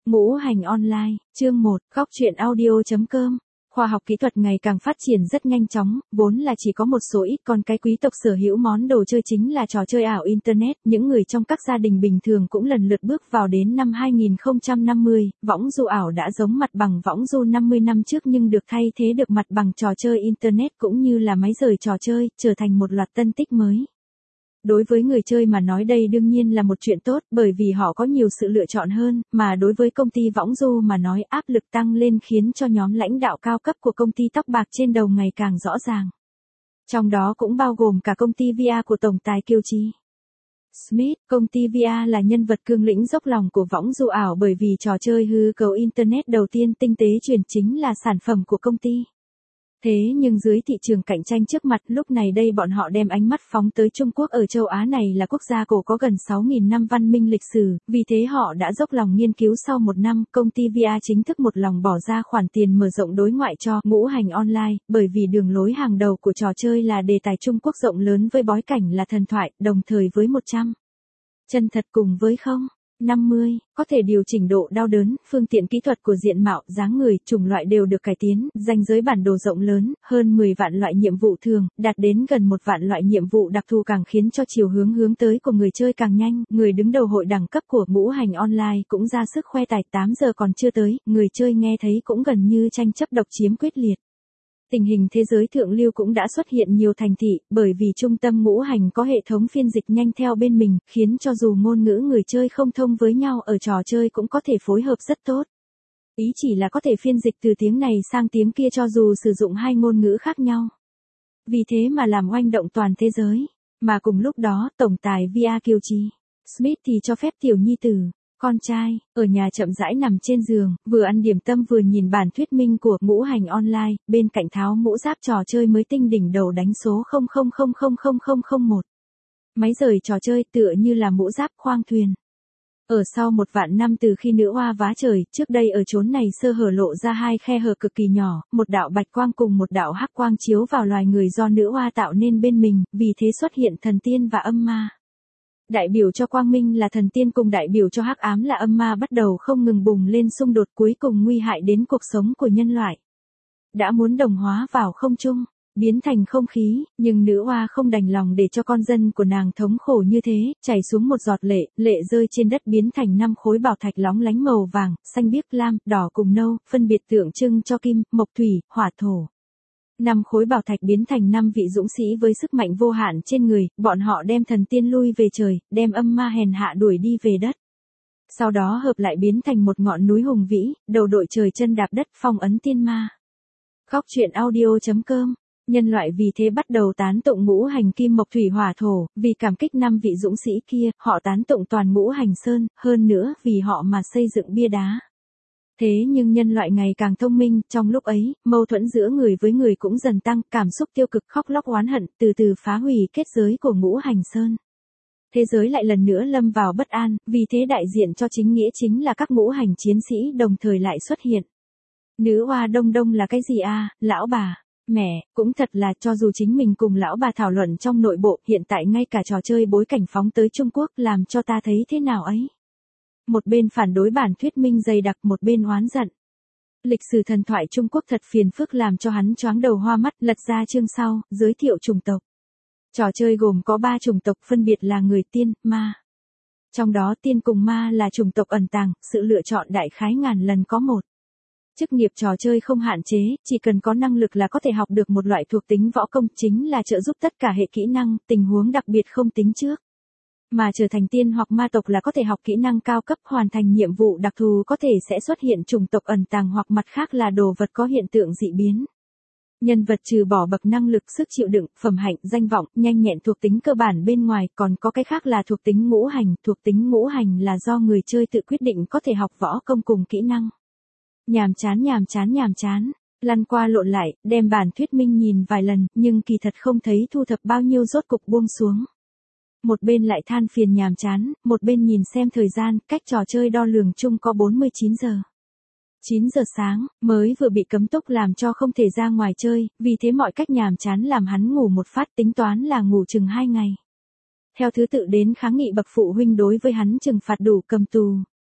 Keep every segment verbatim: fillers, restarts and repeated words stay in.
Ngũ hành online, chương một, góc truyện audio.com. Khoa học kỹ thuật ngày càng phát triển rất nhanh chóng, vốn là chỉ có một số ít con cái quý tộc sở hữu món đồ chơi chính là trò chơi ảo Internet. Những người trong các gia đình bình thường cũng lần lượt bước vào đến năm hai nghìn không trăm năm mươi, võng du ảo đã giống mặt bằng võng du năm mươi năm trước nhưng được thay thế được mặt bằng trò chơi Internet cũng như là máy rời trò chơi, trở thành một loạt tân tích mới. Đối với người chơi mà nói đây đương nhiên là một chuyện tốt bởi vì họ có nhiều sự lựa chọn hơn, mà đối với công ty võng du mà nói áp lực tăng lên khiến cho nhóm lãnh đạo cao cấp của công ty tóc bạc trên đầu ngày càng rõ ràng. Trong đó cũng bao gồm cả công ty vê rờ của tổng tài Kiều Trì Smith. Công ty vê rờ là nhân vật cương lĩnh dốc lòng của võng du ảo bởi vì trò chơi hư cấu Internet đầu tiên tinh tế truyền chính là sản phẩm của công ty. Thế nhưng dưới thị trường cạnh tranh trước mặt lúc này đây bọn họ đem ánh mắt phóng tới Trung Quốc. Ở châu Á này là quốc gia cổ có gần sáu nghìn năm văn minh lịch sử, vì thế họ đã dốc lòng nghiên cứu. Sau một năm, công ty vê rờ chính thức một lòng bỏ ra khoản tiền mở rộng đối ngoại cho ngũ hành online, bởi vì đường lối hàng đầu của trò chơi là đề tài Trung Quốc rộng lớn với bối cảnh là thần thoại, đồng thời với một trăm chân thật cùng với không năm mươi, có thể điều chỉnh độ đau đớn, phương tiện kỹ thuật của diện mạo, dáng người, chủng loại đều được cải tiến, ranh giới bản đồ rộng lớn, hơn mười vạn loại nhiệm vụ thường, đạt đến gần một vạn loại nhiệm vụ đặc thù càng khiến cho chiều hướng hướng tới của người chơi càng nhanh. Người đứng đầu hội đẳng cấp của ngũ hành online cũng ra sức khoe tài, tám giờ còn chưa tới, người chơi nghe thấy cũng gần như tranh chấp độc chiếm quyết liệt. Tình hình thế giới thượng lưu cũng đã xuất hiện nhiều thành thị, bởi vì trung tâm ngũ hành có hệ thống phiên dịch nhanh theo bên mình, khiến cho dù ngôn ngữ người chơi không thông với nhau ở trò chơi cũng có thể phối hợp rất tốt. Ý chỉ là có thể phiên dịch từ tiếng này sang tiếng kia cho dù sử dụng hai ngôn ngữ khác nhau. Vì thế mà làm oanh động toàn thế giới. Mà cùng lúc đó, tổng tài vê rờ Kiều Trì Smith thì cho phép tiểu nhi tử, con trai, ở nhà chậm rãi nằm trên giường, vừa ăn điểm tâm vừa nhìn bản thuyết minh của ngũ hành online, bên cạnh tháo mũ giáp trò chơi mới tinh đỉnh đầu đánh số không không không không không không không một. Máy rời trò chơi tựa như là mũ giáp khoang thuyền. Ở sau một vạn năm từ khi nữ oa vá trời, trước đây ở chốn này sơ hở lộ ra hai khe hở cực kỳ nhỏ, một đạo bạch quang cùng một đạo hắc quang chiếu vào loài người do nữ oa tạo nên bên mình, vì thế xuất hiện thần tiên và âm ma. Đại biểu cho quang minh là thần tiên cùng đại biểu cho hắc ám là âm ma bắt đầu không ngừng bùng lên xung đột cuối cùng nguy hại đến cuộc sống của nhân loại. Đã muốn đồng hóa vào không trung, biến thành không khí, nhưng nữ oa không đành lòng để cho con dân của nàng thống khổ như thế, chảy xuống một giọt lệ, lệ rơi trên đất biến thành năm khối bảo thạch lóng lánh màu vàng, xanh biếc lam, đỏ cùng nâu, phân biệt tượng trưng cho kim, mộc thủy, hỏa thổ. Năm khối bảo thạch biến thành năm vị dũng sĩ với sức mạnh vô hạn trên người, bọn họ đem thần tiên lui về trời, đem âm ma hèn hạ đuổi đi về đất. Sau đó hợp lại biến thành một ngọn núi hùng vĩ, đầu đội trời chân đạp đất, phong ấn tiên ma. Góc truyện audio.com. Nhân loại vì thế bắt đầu tán tụng ngũ hành kim mộc thủy hỏa thổ, vì cảm kích năm vị dũng sĩ kia, họ tán tụng toàn ngũ hành sơn, hơn nữa vì họ mà xây dựng bia đá. Thế nhưng nhân loại ngày càng thông minh, trong lúc ấy, mâu thuẫn giữa người với người cũng dần tăng, cảm xúc tiêu cực khóc lóc oán hận, từ từ phá hủy kết giới của ngũ hành sơn. Thế giới lại lần nữa lâm vào bất an, vì thế đại diện cho chính nghĩa chính là các ngũ hành chiến sĩ đồng thời lại xuất hiện. Nữ oa đông đông là cái gì à, lão bà? Mẹ, cũng thật là cho dù chính mình cùng lão bà thảo luận trong nội bộ, hiện tại ngay cả trò chơi bối cảnh phóng tới Trung Quốc làm cho ta thấy thế nào ấy. Một bên phản đối bản thuyết minh dày đặc, một bên oán giận. Lịch sử thần thoại Trung Quốc thật phiền phức làm cho hắn choáng đầu hoa mắt. Lật ra chương sau, giới thiệu chủng tộc. Trò chơi gồm có ba chủng tộc phân biệt là người, tiên, ma. Trong đó tiên cùng ma là chủng tộc ẩn tàng, sự lựa chọn đại khái ngàn lần có một. Chức nghiệp trò chơi không hạn chế, chỉ cần có năng lực là có thể học được một loại thuộc tính võ công, chính là trợ giúp tất cả hệ kỹ năng, tình huống đặc biệt không tính trước. Mà trở thành tiên hoặc ma tộc là có thể học kỹ năng cao cấp, hoàn thành nhiệm vụ đặc thù có thể sẽ xuất hiện chủng tộc ẩn tàng hoặc mặt khác là đồ vật có hiện tượng dị biến. Nhân vật trừ bỏ bậc năng lực, sức chịu đựng, phẩm hạnh, danh vọng, nhanh nhẹn thuộc tính cơ bản bên ngoài, còn có cái khác là thuộc tính ngũ hành. Thuộc tính ngũ hành là do người chơi tự quyết định có thể học võ công cùng kỹ năng. Nhàm chán nhàm chán nhàm chán, lăn qua lộn lại, đem bản thuyết minh nhìn vài lần, nhưng kỳ thật không thấy thu thập bao nhiêu, rốt cục buông xuống. Một bên lại than phiền nhàm chán, một bên nhìn xem thời gian, cách trò chơi đo lường chung có bốn mươi chín giờ. chín giờ sáng, mới vừa bị cấm túc làm cho không thể ra ngoài chơi, vì thế mọi cách nhàm chán làm hắn ngủ một phát, tính toán là ngủ chừng hai ngày. Theo thứ tự đến kháng nghị bậc phụ huynh đối với hắn trừng phạt đủ cầm tù.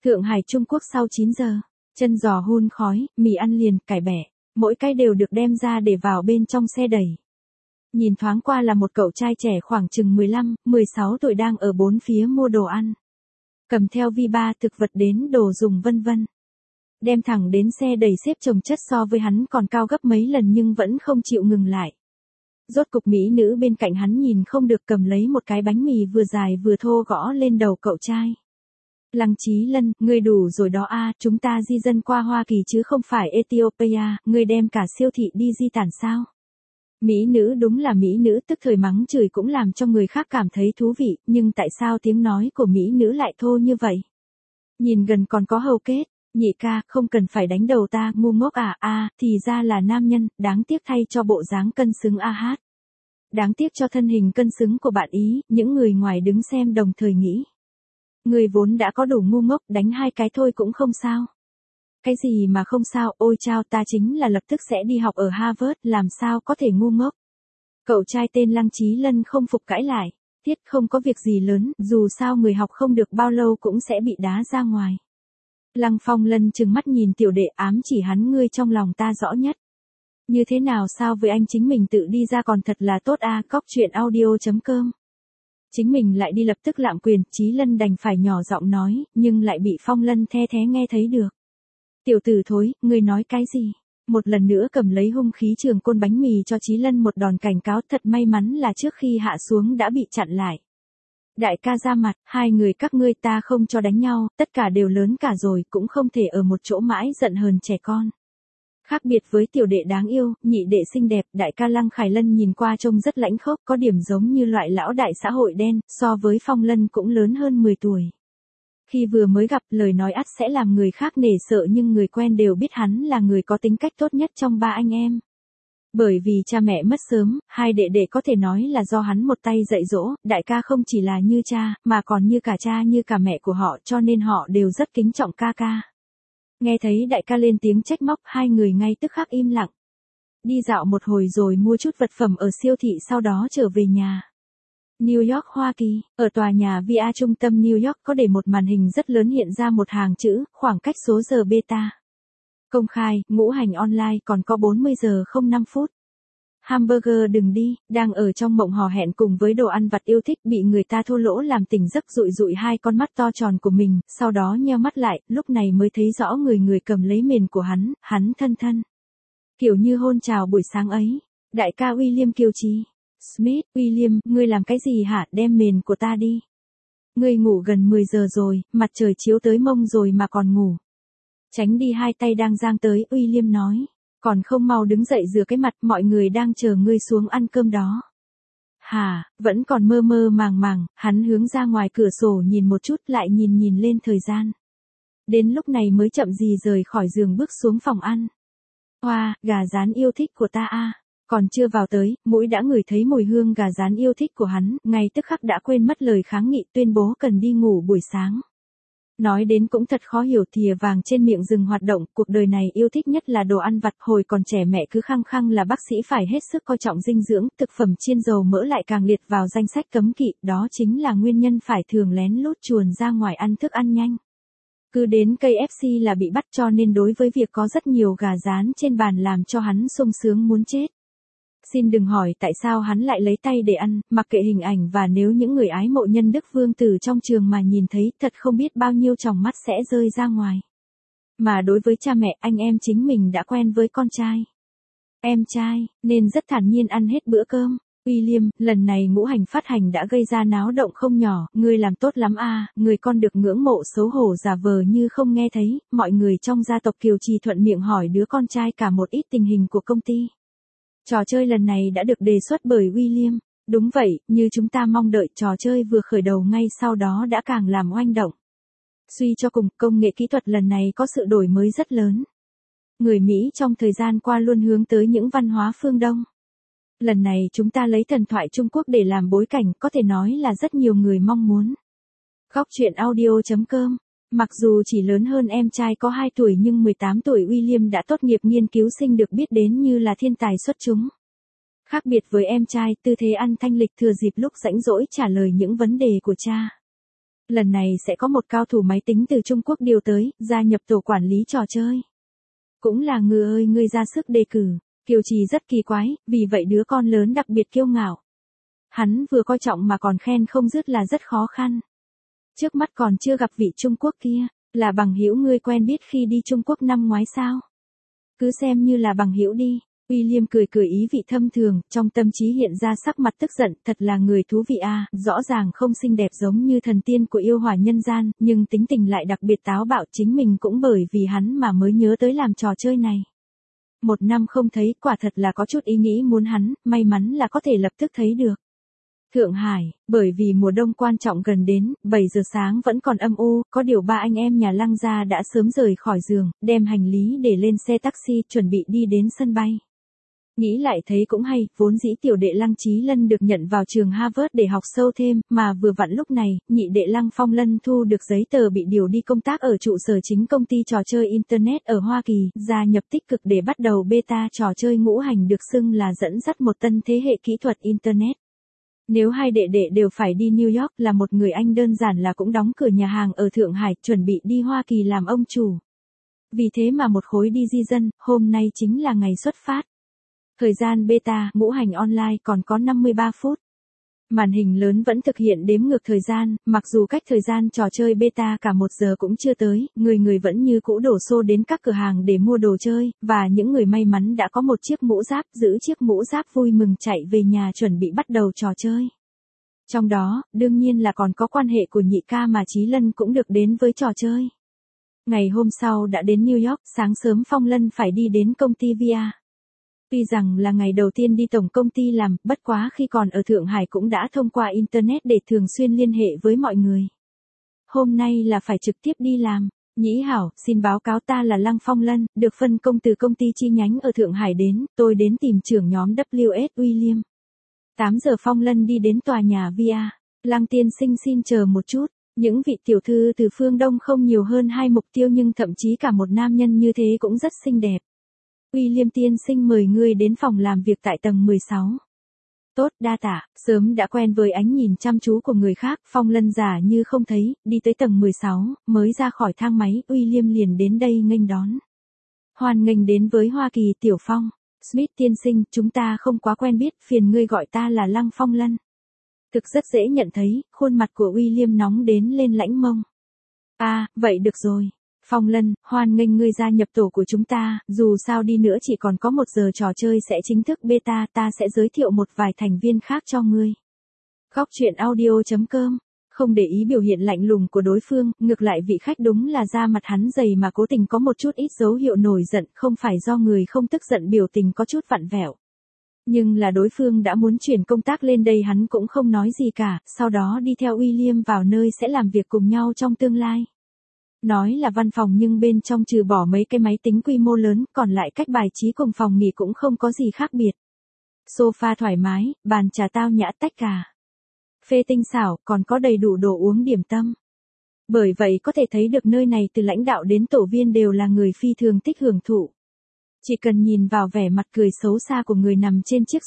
Thượng Hải Trung Quốc sau chín giờ, chân giò hun khói, mì ăn liền, cải bẻ, mỗi cái đều được đem ra để vào bên trong xe đẩy. Nhìn thoáng qua là một cậu trai trẻ khoảng chừng mười lăm, mười sáu tuổi đang ở bốn phía mua đồ ăn. Cầm theo vi ba thực vật đến đồ dùng vân vân. Đem thẳng đến xe đẩy xếp chồng chất so với hắn còn cao gấp mấy lần nhưng vẫn không chịu ngừng lại. Rốt cục mỹ nữ bên cạnh hắn nhìn không được cầm lấy một cái bánh mì vừa dài vừa thô gõ lên đầu cậu trai. Lăng Chí Lân, ngươi đủ rồi đó a, chúng ta di dân qua Hoa Kỳ chứ không phải Ethiopia, ngươi đem cả siêu thị đi di tản sao? Mỹ nữ đúng là mỹ nữ, tức thời mắng chửi cũng làm cho người khác cảm thấy thú vị, nhưng tại sao tiếng nói của mỹ nữ lại thô như vậy? Nhìn gần còn có hầu kết, nhị ca, không cần phải đánh đầu ta, ngu ngốc à, a, thì ra là nam nhân, đáng tiếc thay cho bộ dáng cân xứng a hát. Đáng tiếc cho thân hình cân xứng của bạn ý, những người ngoài đứng xem đồng thời nghĩ. Người vốn đã có đủ ngu ngốc, đánh hai cái thôi cũng không sao. Cái gì mà không sao, ôi chao, ta chính là lập tức sẽ đi học ở Harvard, làm sao có thể ngu ngốc. Cậu trai tên Lăng Chí Lân không phục cãi lại, thiết không có việc gì lớn, dù sao người học không được bao lâu cũng sẽ bị đá ra ngoài. Lăng Phong Lân trừng mắt nhìn tiểu đệ, ám chỉ hắn, ngươi trong lòng ta rõ nhất. Như thế nào sao với anh chính mình tự đi ra còn thật là tốt a, cóc truyện audio chấm com. Chính mình lại đi lập tức lạm quyền, Chí Lân đành phải nhỏ giọng nói, nhưng lại bị Phong Lân the thé nghe thấy được. Tiểu tử thối, ngươi nói cái gì? Một lần nữa cầm lấy hung khí trường côn bánh mì cho Chí Lân một đòn cảnh cáo, thật may mắn là trước khi hạ xuống đã bị chặn lại. Đại ca ra mặt, hai người các ngươi ta không cho đánh nhau, tất cả đều lớn cả rồi, cũng không thể ở một chỗ mãi giận hờn trẻ con. Khác biệt với tiểu đệ đáng yêu, nhị đệ xinh đẹp, đại ca Lăng Khải Lân nhìn qua trông rất lãnh khốc, có điểm giống như loại lão đại xã hội đen, so với Phong Lân cũng lớn hơn mười tuổi. Khi vừa mới gặp, lời nói ắt sẽ làm người khác nể sợ, nhưng người quen đều biết hắn là người có tính cách tốt nhất trong ba anh em. Bởi vì cha mẹ mất sớm, hai đệ đệ có thể nói là do hắn một tay dạy dỗ, đại ca không chỉ là như cha, mà còn như cả cha như cả mẹ của họ, cho nên họ đều rất kính trọng ca ca. Nghe thấy đại ca lên tiếng trách móc, hai người ngay tức khắc im lặng. Đi dạo một hồi rồi mua chút vật phẩm ở siêu thị, sau đó trở về nhà. New York, Hoa Kỳ, ở tòa nhà vê a trung tâm New York có để một màn hình rất lớn hiện ra một hàng chữ, khoảng cách số giờ beta. Công khai, ngũ hành online, còn có bốn mươi giờ không năm phút. Hamburger đừng đi, đang ở trong mộng hò hẹn cùng với đồ ăn vặt yêu thích, bị người ta thô lỗ làm tỉnh giấc, dụi dụi hai con mắt to tròn của mình, sau đó nheo mắt lại, lúc này mới thấy rõ người người cầm lấy mền của hắn, hắn thân thân. Kiểu như hôn chào buổi sáng ấy. Đại ca William kiêu trí. Smith, William, ngươi làm cái gì hả, đem mền của ta đi. Ngươi ngủ gần mười giờ rồi, mặt trời chiếu tới mông rồi mà còn ngủ. Tránh đi, hai tay đang giang tới, William nói. Còn không mau đứng dậy rửa cái mặt, mọi người đang chờ ngươi xuống ăn cơm đó. Hà, vẫn còn mơ mơ màng màng, hắn hướng ra ngoài cửa sổ nhìn một chút, lại nhìn nhìn lên thời gian. Đến lúc này mới chậm gì rời khỏi giường bước xuống phòng ăn. Hoa, gà rán yêu thích của ta a. Còn chưa vào tới, mũi đã ngửi thấy mùi hương gà rán yêu thích của hắn, ngay tức khắc đã quên mất lời kháng nghị, tuyên bố cần đi ngủ buổi sáng. Nói đến cũng thật khó hiểu, thìa vàng trên miệng dừng hoạt động, cuộc đời này yêu thích nhất là đồ ăn vặt, hồi còn trẻ mẹ cứ khăng khăng là bác sĩ phải hết sức coi trọng dinh dưỡng, thực phẩm chiên dầu mỡ lại càng liệt vào danh sách cấm kỵ, đó chính là nguyên nhân phải thường lén lút chuồn ra ngoài ăn thức ăn nhanh. Cứ đến ca ép xê là bị bắt, cho nên đối với việc có rất nhiều gà rán trên bàn làm cho hắn sung sướng muốn chết. Xin đừng hỏi tại sao hắn lại lấy tay để ăn, mặc kệ hình ảnh, và nếu những người ái mộ nhân đức vương tử trong trường mà nhìn thấy, thật không biết bao nhiêu tròng mắt sẽ rơi ra ngoài. Mà đối với cha mẹ, anh em chính mình đã quen với con trai, em trai, nên rất thản nhiên ăn hết bữa cơm. William, lần này ngũ hành phát hành đã gây ra náo động không nhỏ, ngươi làm tốt lắm a, người con được ngưỡng mộ xấu hổ giả vờ như không nghe thấy, mọi người trong gia tộc Kiều Trì thuận miệng hỏi đứa con trai cả một ít tình hình của công ty. Trò chơi lần này đã được đề xuất bởi William. Đúng vậy, như chúng ta mong đợi, trò chơi vừa khởi đầu ngay sau đó đã càng làm oanh động. Suy cho cùng, công nghệ kỹ thuật lần này có sự đổi mới rất lớn. Người Mỹ trong thời gian qua luôn hướng tới những văn hóa phương Đông. Lần này chúng ta lấy thần thoại Trung Quốc để làm bối cảnh, có thể nói là rất nhiều người mong muốn. Góc truyện audio chấm com. Mặc dù chỉ lớn hơn em trai có hai tuổi nhưng mười tám tuổi William đã tốt nghiệp nghiên cứu sinh, được biết đến như là thiên tài xuất chúng. Khác biệt với em trai, tư thế ăn thanh lịch, thừa dịp lúc rảnh rỗi trả lời những vấn đề của cha. Lần này sẽ có một cao thủ máy tính từ Trung Quốc điều tới, gia nhập tổ quản lý trò chơi. Cũng là người ơi ngươi ra sức đề cử. Kiều Trì rất kỳ quái, vì vậy đứa con lớn đặc biệt kiêu ngạo. Hắn vừa coi trọng mà còn khen không dứt là rất khó khăn. Trước mắt còn chưa gặp vị Trung Quốc kia, là bằng hữu ngươi quen biết khi đi Trung Quốc năm ngoái sao? Cứ xem như là bằng hữu đi. William cười cười ý vị thâm thường, trong tâm trí hiện ra sắc mặt tức giận, thật là người thú vị à, rõ ràng không xinh đẹp giống như thần tiên của yêu hỏa nhân gian, nhưng tính tình lại đặc biệt táo bạo, chính mình cũng bởi vì hắn mà mới nhớ tới làm trò chơi này. Một năm không thấy, quả thật là có chút ý nghĩ muốn hắn, may mắn là có thể lập tức thấy được. Thượng Hải, bởi vì mùa đông quan trọng gần đến, bảy giờ sáng vẫn còn âm u, có điều ba anh em nhà Lăng gia đã sớm rời khỏi giường, đem hành lý để lên xe taxi, chuẩn bị đi đến sân bay. Nghĩ lại thấy cũng hay, vốn dĩ tiểu đệ Lăng Chí Lân được nhận vào trường Harvard để học sâu thêm, mà vừa vặn lúc này, nhị đệ Lăng Phong Lân thu được giấy tờ bị điều đi công tác ở trụ sở chính công ty trò chơi Internet ở Hoa Kỳ, gia nhập tích cực để bắt đầu beta trò chơi Ngũ Hành được xưng là dẫn dắt một tân thế hệ kỹ thuật Internet. Nếu hai đệ đệ đều phải đi New York, là một người anh đơn giản là cũng đóng cửa nhà hàng ở Thượng Hải, chuẩn bị đi Hoa Kỳ làm ông chủ. Vì thế mà một khối đi di dân, hôm nay chính là ngày xuất phát. Thời gian beta, Ngũ Hành online còn có năm mươi ba phút. Màn hình lớn vẫn thực hiện đếm ngược thời gian, mặc dù cách thời gian trò chơi beta cả một giờ cũng chưa tới, người người vẫn như cũ đổ xô đến các cửa hàng để mua đồ chơi, và những người may mắn đã có một chiếc mũ giáp, giữ chiếc mũ giáp vui mừng chạy về nhà chuẩn bị bắt đầu trò chơi. Trong đó, đương nhiên là còn có quan hệ của nhị ca mà Chí Lân cũng được đến với trò chơi. Ngày hôm sau đã đến New York, sáng sớm Phong Lân phải đi đến công ty vê a. Tuy rằng là ngày đầu tiên đi tổng công ty làm, bất quá khi còn ở Thượng Hải cũng đã thông qua Internet để thường xuyên liên hệ với mọi người. Hôm nay là phải trực tiếp đi làm. Nhĩ hảo, xin báo cáo ta là Lăng Phong Lân, được phân công từ công ty chi nhánh ở Thượng Hải đến, tôi đến tìm trưởng nhóm vê kép ét William. tám giờ Phong Lân đi đến tòa nhà vê a. Lăng tiên sinh xin chờ một chút. Những vị tiểu thư từ phương Đông không nhiều hơn hai mục tiêu nhưng thậm chí cả một nam nhân như thế cũng rất xinh đẹp. William tiên sinh mời ngươi đến phòng làm việc tại tầng mười sáu. Tốt, đa tạ, sớm đã quen với ánh nhìn chăm chú của người khác, Phong Lân giả như không thấy, đi tới tầng mười sáu, mới ra khỏi thang máy, William liền đến đây nghênh đón. Hoan nghênh đến với Hoa Kỳ Tiểu Phong. Smith tiên sinh, chúng ta không quá quen biết, phiền ngươi gọi ta là Lăng Phong Lân. Thực rất dễ nhận thấy, khuôn mặt của William nóng đến lên lãnh mông. À, vậy được rồi. Phong Lân, hoan nghênh ngươi gia nhập tổ của chúng ta, dù sao đi nữa chỉ còn có một giờ trò chơi sẽ chính thức beta, ta sẽ giới thiệu một vài thành viên khác cho ngươi. Góc truyện audio chấm com. Không để ý biểu hiện lạnh lùng của đối phương, ngược lại vị khách đúng là da mặt hắn dày mà cố tình có một chút ít dấu hiệu nổi giận, không phải do người không tức giận biểu tình có chút vặn vẹo. Nhưng là đối phương đã muốn chuyển công tác lên đây hắn cũng không nói gì cả, sau đó đi theo William vào nơi sẽ làm việc cùng nhau trong tương lai. Nói là văn phòng nhưng bên trong trừ bỏ mấy cái máy tính quy mô lớn, còn lại cách bài trí cùng phòng nghỉ cũng không có gì khác biệt. Sofa thoải mái, bàn trà tao nhã tách cà phê tinh xảo, còn có đầy đủ đồ uống điểm tâm. Bởi vậy có thể thấy được nơi này từ lãnh đạo đến tổ viên đều là người phi thường thích hưởng thụ. Chỉ cần nhìn vào vẻ mặt cười xấu xa của người nằm trên chiếc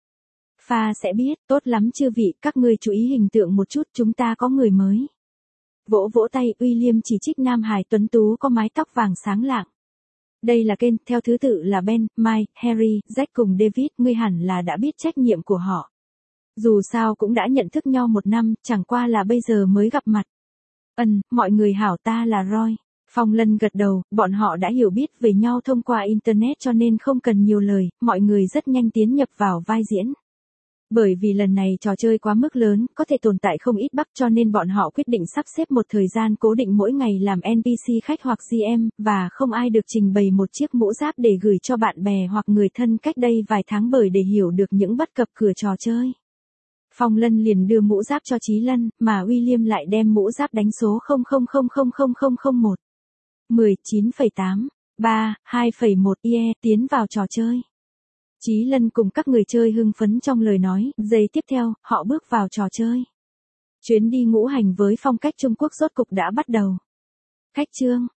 sofa sẽ biết, tốt lắm chư vị, các ngươi chú ý hình tượng một chút, chúng ta có người mới. Vỗ vỗ tay, William chỉ trích Nam Hải tuấn tú có mái tóc vàng sáng lạng. Đây là Ken, theo thứ tự là Ben, Mike, Harry, Jack cùng David, ngươi hẳn là đã biết trách nhiệm của họ. Dù sao cũng đã nhận thức nhau một năm, chẳng qua là bây giờ mới gặp mặt. Ừm, mọi người hảo, ta là Roy. Phong Lân gật đầu, bọn họ đã hiểu biết về nhau thông qua Internet cho nên không cần nhiều lời, mọi người rất nhanh tiến nhập vào vai diễn. Bởi vì lần này trò chơi quá mức lớn, có thể tồn tại không ít bug cho nên bọn họ quyết định sắp xếp một thời gian cố định mỗi ngày làm en pê xê khách hoặc giê em, và không ai được trình bày một chiếc mũ giáp để gửi cho bạn bè hoặc người thân cách đây vài tháng bởi để hiểu được những bất cập cửa trò chơi. Phong Lân liền đưa mũ giáp cho Chí Lân, mà William lại đem mũ giáp đánh số không không không không không không không một. mười chín phẩy tám ba hai phẩy một i e tiến vào trò chơi. Chí Lân cùng các người chơi hưng phấn trong lời nói, giây tiếp theo, họ bước vào trò chơi. Chuyến đi ngũ hành với phong cách Trung Quốc rốt cục đã bắt đầu. Khách trương,